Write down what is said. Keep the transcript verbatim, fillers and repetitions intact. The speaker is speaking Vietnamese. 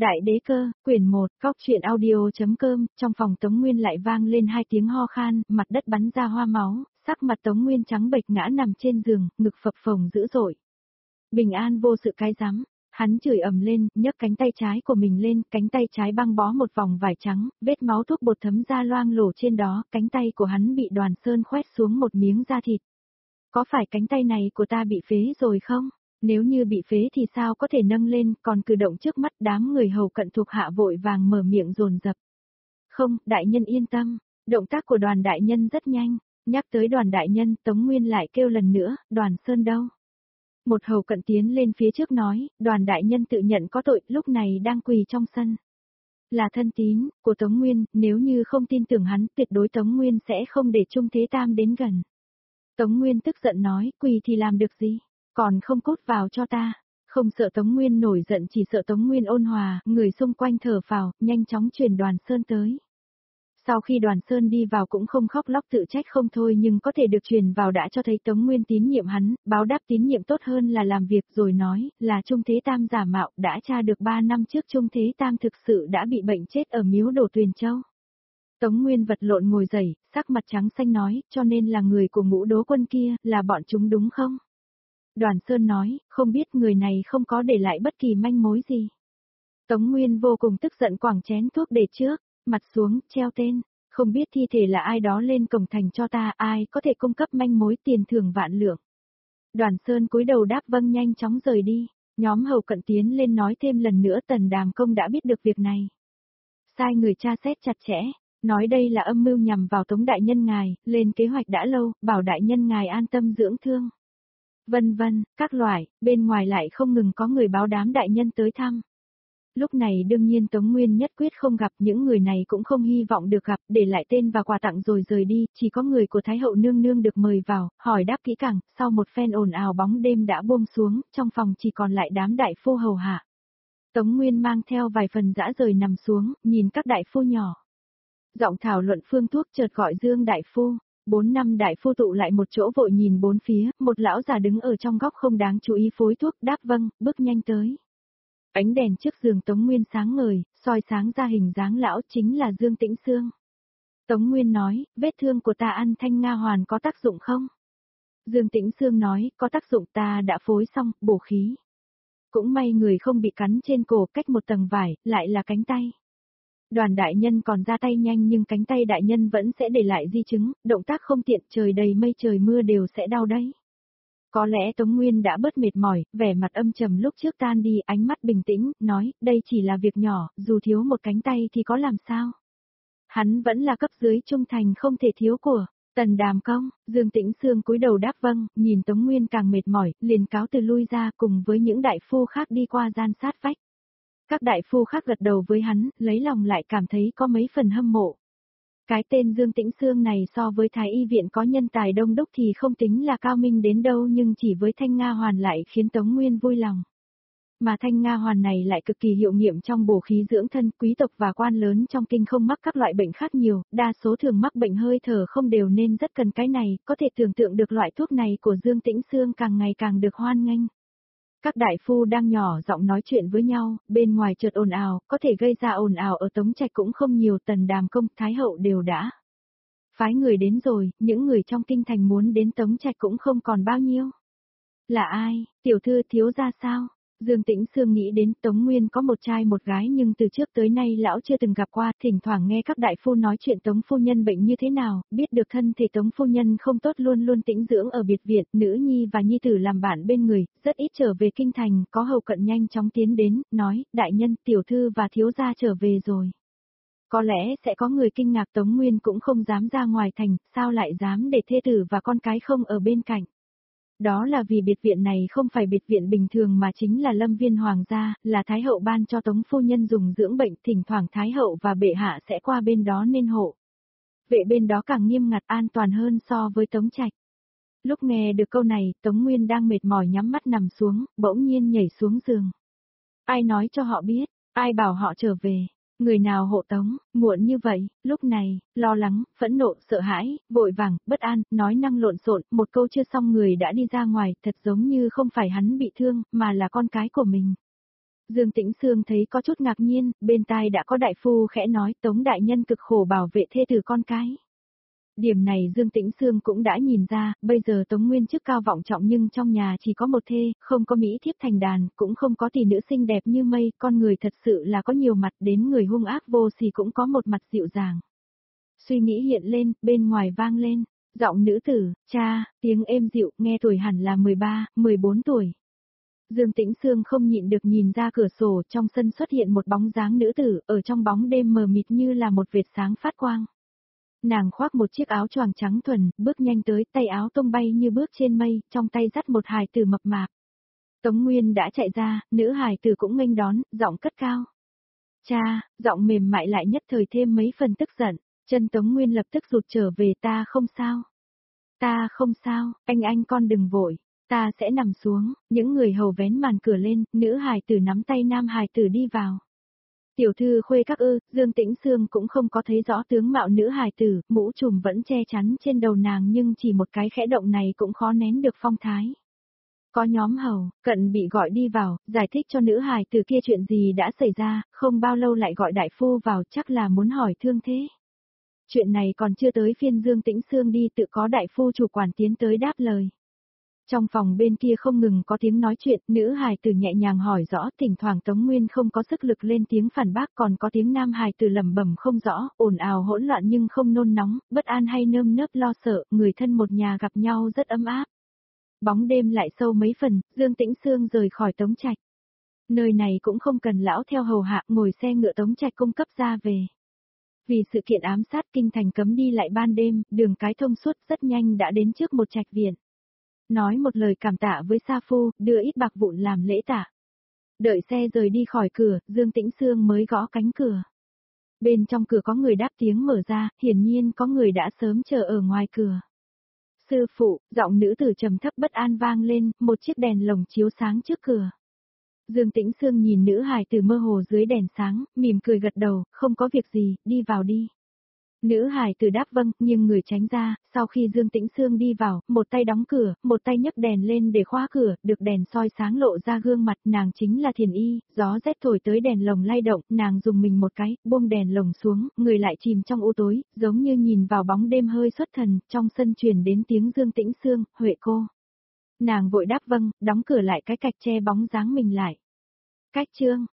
Đại đế cơ, quyển một, cóc truyện audio.com, trong phòng Tống Nguyên lại vang lên hai tiếng ho khan, mặt đất bắn ra hoa máu, sắc mặt Tống Nguyên trắng bệch ngã nằm trên giường, ngực phập phồng dữ dội. Bình an vô sự cái rắm, hắn chửi ầm lên, nhấc cánh tay trái của mình lên, cánh tay trái băng bó một vòng vải trắng, vết máu thuốc bột thấm ra loang lổ trên đó, cánh tay của hắn bị Đoàn Sơn khoét xuống một miếng da thịt. Có phải cánh tay này của ta bị phế rồi không? Nếu như bị phế thì sao có thể nâng lên, còn cử động trước mắt đám người hầu cận thuộc hạ vội vàng mở miệng dồn dập. Không, đại nhân yên tâm, động tác của Đoàn đại nhân rất nhanh, nhắc tới Đoàn đại nhân, Tống Nguyên lại kêu lần nữa, Đoàn Sơn đâu? Một hầu cận tiến lên phía trước nói, Đoàn đại nhân tự nhận có tội, lúc này đang quỳ trong sân. Là thân tín của Tống Nguyên, nếu như không tin tưởng hắn, tuyệt đối Tống Nguyên sẽ không để Trung Thế Tam đến gần. Tống Nguyên tức giận nói, quỳ thì làm được gì? Còn không cút vào cho ta. Không sợ Tống Nguyên nổi giận, chỉ sợ Tống Nguyên ôn hòa, người xung quanh thở phào, nhanh chóng truyền Đoàn Sơn tới. Sau khi Đoàn Sơn đi vào cũng không khóc lóc tự trách không thôi, nhưng có thể được truyền vào đã cho thấy Tống Nguyên tín nhiệm hắn, báo đáp tín nhiệm tốt hơn là làm việc, rồi nói là Trung Thế Tam giả mạo, đã tra được ba năm trước Trung Thế Tam thực sự đã bị bệnh chết ở miếu Đồ Tuyền Châu. Tống Nguyên vật lộn ngồi dậy, sắc mặt trắng xanh nói, cho nên là người của Ngũ Đố Quân kia, là bọn chúng đúng không? Đoàn Sơn nói, không biết, người này không có để lại bất kỳ manh mối gì. Tống Nguyên vô cùng tức giận quẳng chén thuốc để trước, mặt xuống, treo tên, không biết thi thể là ai đó lên cổng thành cho ta, ai có thể cung cấp manh mối, tiền thưởng vạn lượng. Đoàn Sơn cúi đầu đáp vâng, nhanh chóng rời đi, nhóm hầu cận tiến lên nói thêm lần nữa, Tần Đàm Công đã biết được việc này. Sai người tra xét chặt chẽ, nói đây là âm mưu nhằm vào Tống đại nhân ngài, lên kế hoạch đã lâu, bảo đại nhân ngài an tâm dưỡng thương. Vân vân, các loại, bên ngoài lại không ngừng có người báo đám đại nhân tới thăm. Lúc này đương nhiên Tống Nguyên nhất quyết không gặp, những người này cũng không hy vọng được gặp, để lại tên và quà tặng rồi rời đi, chỉ có người của Thái hậu nương nương được mời vào, hỏi đáp kỹ càng, sau một phen ồn ào bóng đêm đã buông xuống, trong phòng chỉ còn lại đám đại phu hầu hạ. Tống Nguyên mang theo vài phần dã rời nằm xuống, nhìn các đại phu nhỏ. Giọng thảo luận phương thuốc chợt gọi Dương đại phu. Bốn năm đại phu tụ lại một chỗ vội nhìn bốn phía, một lão già đứng ở trong góc không đáng chú ý phối thuốc, đáp vâng, bước nhanh tới. Ánh đèn trước giường Tống Nguyên sáng ngời, soi sáng ra hình dáng lão, chính là Dương Tĩnh Xương. Tống Nguyên nói, vết thương của ta ăn thanh nga hoàn có tác dụng không? Dương Tĩnh Xương nói, có tác dụng, ta đã phối xong, bổ khí. Cũng may người không bị cắn trên cổ, cách một tầng vải, lại là cánh tay. Đoàn đại nhân còn ra tay nhanh nhưng cánh tay đại nhân vẫn sẽ để lại di chứng, động tác không tiện, trời đầy mây trời mưa đều sẽ đau đấy. Có lẽ Tống Nguyên đã bớt mệt mỏi, vẻ mặt âm trầm lúc trước tan đi, ánh mắt bình tĩnh, nói, đây chỉ là việc nhỏ, dù thiếu một cánh tay thì có làm sao. Hắn vẫn là cấp dưới trung thành không thể thiếu của Tần Đàm Công. Dương Tĩnh Xương cúi đầu đáp vâng, nhìn Tống Nguyên càng mệt mỏi, liền cáo từ lui ra cùng với những đại phu khác đi qua gian sát vách. Các đại phu khác gật đầu với hắn, lấy lòng lại cảm thấy có mấy phần hâm mộ. Cái tên Dương Tĩnh Xương này so với Thái y viện có nhân tài đông đúc thì không tính là cao minh đến đâu, nhưng chỉ với Thanh Nga Hoàn lại khiến Tống Nguyên vui lòng. Mà Thanh Nga Hoàn này lại cực kỳ hiệu nghiệm trong bổ khí dưỡng thân, quý tộc và quan lớn trong kinh không mắc các loại bệnh khác nhiều, đa số thường mắc bệnh hơi thở không đều nên rất cần cái này, có thể tưởng tượng được loại thuốc này của Dương Tĩnh Xương càng ngày càng được hoan nghênh. Các đại phu đang nhỏ giọng nói chuyện với nhau, bên ngoài chợt ồn ào, có thể gây ra ồn ào ở Tống Trạch cũng không nhiều, Tần Đàm Công, Thái hậu đều đã phái người đến rồi, những người trong kinh thành muốn đến Tống Trạch cũng không còn bao nhiêu. Là ai, tiểu thư thiếu gia sao? Dương Tĩnh Xương nghĩ đến Tống Nguyên có một trai một gái nhưng từ trước tới nay lão chưa từng gặp qua, thỉnh thoảng nghe các đại phu nói chuyện Tống phu nhân bệnh như thế nào, biết được thân thể Tống phu nhân không tốt luôn luôn tĩnh dưỡng ở biệt viện, nữ nhi và nhi tử làm bạn bên người, rất ít trở về kinh thành, có hầu cận nhanh chóng tiến đến, nói, đại nhân, tiểu thư và thiếu gia trở về rồi. Có lẽ sẽ có người kinh ngạc, Tống Nguyên cũng không dám ra ngoài thành, sao lại dám để thê tử và con cái không ở bên cạnh. Đó là vì biệt viện này không phải biệt viện bình thường mà chính là lâm viên hoàng gia, là Thái hậu ban cho Tống phu nhân dùng dưỡng bệnh, thỉnh thoảng Thái hậu và bệ hạ sẽ qua bên đó nên hộ. Vệ bên đó càng nghiêm ngặt an toàn hơn so với Tống Trạch. Lúc nghe được câu này, Tống Nguyên đang mệt mỏi nhắm mắt nằm xuống, bỗng nhiên nhảy xuống giường. Ai nói cho họ biết, ai bảo họ trở về. Người nào hộ Tống, muộn như vậy, lúc này, lo lắng, phẫn nộ, sợ hãi, vội vàng, bất an, nói năng lộn xộn, một câu chưa xong người đã đi ra ngoài, thật giống như không phải hắn bị thương, mà là con cái của mình. Dương Tĩnh Sương thấy có chút ngạc nhiên, bên tai đã có đại phu khẽ nói Tống đại nhân cực khổ bảo vệ thê tử con cái. Điểm này Dương Tĩnh Sương cũng đã nhìn ra, bây giờ Tống Nguyên chức cao vọng trọng nhưng trong nhà chỉ có một thê, không có mỹ thiếp thành đàn, cũng không có tỷ nữ xinh đẹp như mây, con người thật sự là có nhiều mặt, đến người hung ác vô sỉ cũng có một mặt dịu dàng. Suy nghĩ hiện lên, bên ngoài vang lên, giọng nữ tử, cha, tiếng êm dịu, nghe tuổi hẳn là mười ba, mười bốn tuổi. Dương Tĩnh Sương không nhịn được nhìn ra cửa sổ, trong sân xuất hiện một bóng dáng nữ tử, ở trong bóng đêm mờ mịt như là một vệt sáng phát quang. Nàng khoác một chiếc áo choàng trắng thuần, bước nhanh tới, tay áo tung bay như bước trên mây, trong tay dắt một hài tử mập mạp. Tống Nguyên đã chạy ra, nữ hài tử cũng nghênh đón, giọng cất cao. Cha, giọng mềm mại lại nhất thời thêm mấy phần tức giận, chân Tống Nguyên lập tức rụt trở về, ta không sao. Ta không sao, anh anh con đừng vội, ta sẽ nằm xuống, những người hầu vén màn cửa lên, nữ hài tử nắm tay nam hài tử đi vào. Tiểu thư Khuê các ư, Dương Tĩnh Sương cũng không có thấy rõ tướng mạo nữ hài tử, mũ trùm vẫn che chắn trên đầu nàng nhưng chỉ một cái khẽ động này cũng khó nén được phong thái. Có nhóm hầu, cận bị gọi đi vào, giải thích cho nữ hài tử kia chuyện gì đã xảy ra, không bao lâu lại gọi đại phu vào chắc là muốn hỏi thương thế. Chuyện này còn chưa tới phiên Dương Tĩnh Sương đi tự có đại phu chủ quản tiến tới đáp lời. Trong phòng bên kia không ngừng có tiếng nói chuyện, nữ hài tử nhẹ nhàng hỏi rõ, thỉnh thoảng Tống Nguyên không có sức lực lên tiếng phản bác, còn có tiếng nam hài tử lẩm bẩm không rõ, ồn ào hỗn loạn nhưng không nôn nóng, bất an hay nơm nớp lo sợ, người thân một nhà gặp nhau rất ấm áp. Bóng đêm lại sâu mấy phần, Dương Tĩnh Sương rời khỏi Tống Trạch. Nơi này cũng không cần lão theo hầu hạ, ngồi xe ngựa Tống Trạch cung cấp ra về. Vì sự kiện ám sát kinh thành cấm đi lại ban đêm, đường cái thông suốt rất nhanh đã đến trước một trạch viện. Nói một lời cảm tạ với Sa Phu, đưa ít bạc vụn làm lễ tạ. Đợi xe rời đi khỏi cửa, Dương Tĩnh Sương mới gõ cánh cửa. Bên trong cửa có người đáp tiếng mở ra, hiển nhiên có người đã sớm chờ ở ngoài cửa. Sư phụ, giọng nữ tử trầm thấp bất an vang lên, một chiếc đèn lồng chiếu sáng trước cửa. Dương Tĩnh Sương nhìn nữ hài tử mơ hồ dưới đèn sáng, mỉm cười gật đầu, không có việc gì, đi vào đi. Nữ hài tử đáp vâng, nhưng người tránh ra, sau khi Dương Tĩnh Sương đi vào, một tay đóng cửa, một tay nhấc đèn lên để khóa cửa, được đèn soi sáng lộ ra gương mặt, nàng chính là Thiền Y, gió rét thổi tới đèn lồng lay động, nàng dùng mình một cái, buông đèn lồng xuống, người lại chìm trong u tối, giống như nhìn vào bóng đêm hơi xuất thần, trong sân truyền đến tiếng Dương Tĩnh Sương, Huệ cô. Nàng vội đáp vâng, đóng cửa lại cái cạch che bóng dáng mình lại. Cách chương